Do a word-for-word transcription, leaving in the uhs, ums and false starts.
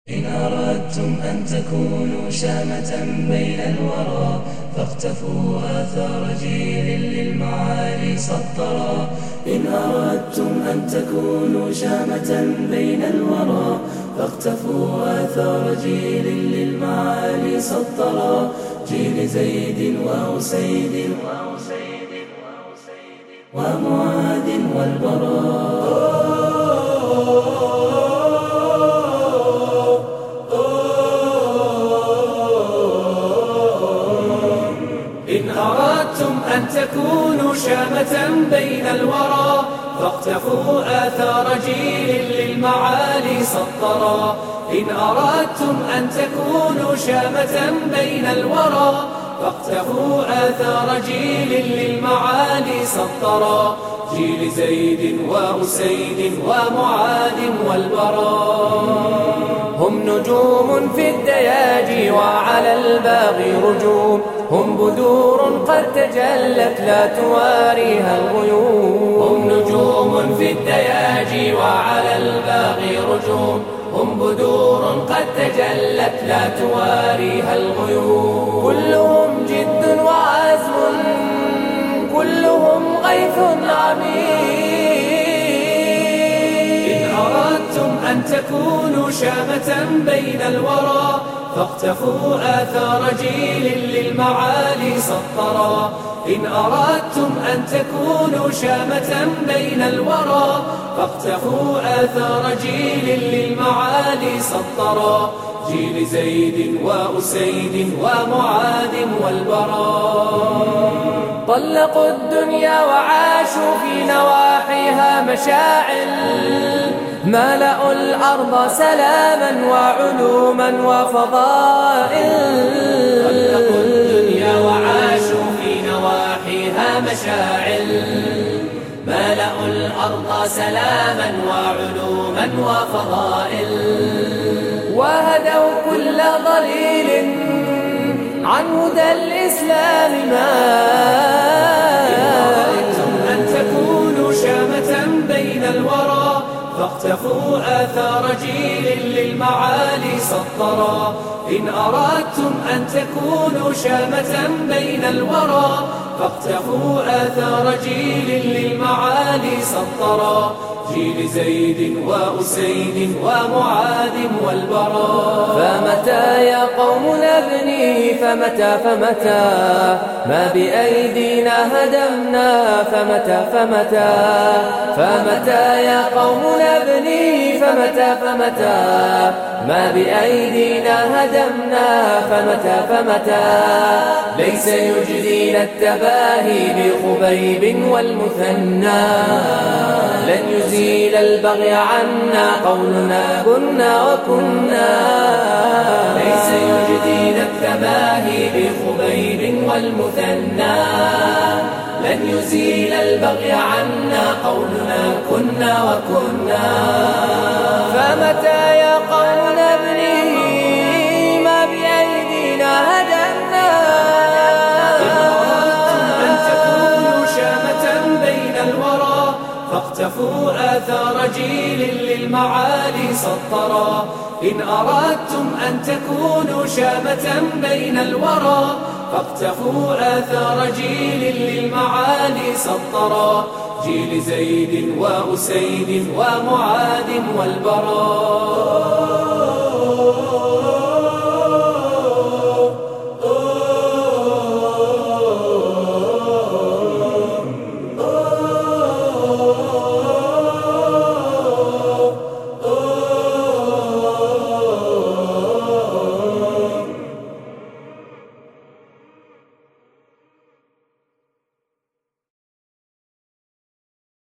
إن أردتم أن تكونوا شامة بين الورى فاقتفوا آثار جيل للمعالي سطرا. إن أردتم أن تكونوا شامة بين الورى فاقتفوا آثار جيل للمعالي سطرا. جيل زيد وأسيد ومعاذ والبراء. إن أردتم أن تكونوا شامة بين الورى فاقتفوا آثار جيل للمعالي سطرا. إن أردتم أن تكونوا شامة بين الورى فاقتفوا آثار جيل للمعالي سطرا. جيل زيد وأسيد ومعاذ والبراء. هم نجوم في الدياجي وعلى الباغي رجوم. هم بدور قد تجلت لا تواريها الغيوم. هم نجوم في الدياجي وعلى الباغي رجوم. هم بدور قد تجلت لا تواريها الغيوم. كلهم جد وعزم كلهم غيث عميق. إن أردتم أن تكونوا شامة بين الورى فاقتفوا آثار جيل للمعالي سطرا. إن أردتم أن تكونوا شامة بين الورى فاقتفوا آثار جيل للمعالي سطرا. جيل زيد وأسيد ومعاذ والبراء. طلقوا الدنيا وعاشوا في نواحيها مشاعل. ملأوا الأرض سلاما وعلوما وفضائل. طلقوا الدنيا وعاشوا في نواحيها مشاعل. ملأوا الأرض سلاما وعلوما وفضائل. وهدوا كل ضليل عن هدى الإسلام مائل. إن أردتم أن تكونوا شامة بين الورى فاقتفوا آثار جيل للمعالي سطرا. إن أردتم أن تكونوا شامة بين الورى فاقتفوا آثار جيل للمعالي سطرا. جيل زيد وأسيد ومعاذ والبراء. فمتى يا قوم نبني فمتى فمتى ما بأيدينا هدمنا فمتى فمتى. فمتى يا قوم نبني فمتى فمتى ما بأيدينا هدمنا فمتى فمتى. ليس يجدينا التباهي بخبيب والمثنى. لن يزيل البغي عنا قولنا كنا وكنا. ليس يجدينا التباهي بخبيب والمثنى. لن يزيل البغي عنا قولنا كنا وكنا. فمتى يا قوم نبني ما بأيدينا هدمنا. إن أردتم أن تكونوا شامة بين الورى فاقتفوا آثار جيل للمعالي سطرا. إن أردتم أن تكونوا شامة بين الورى فاقتفوا آثار جيل للمعالي سطرا. جيل زيد وأسيد ومعاذ والبراء.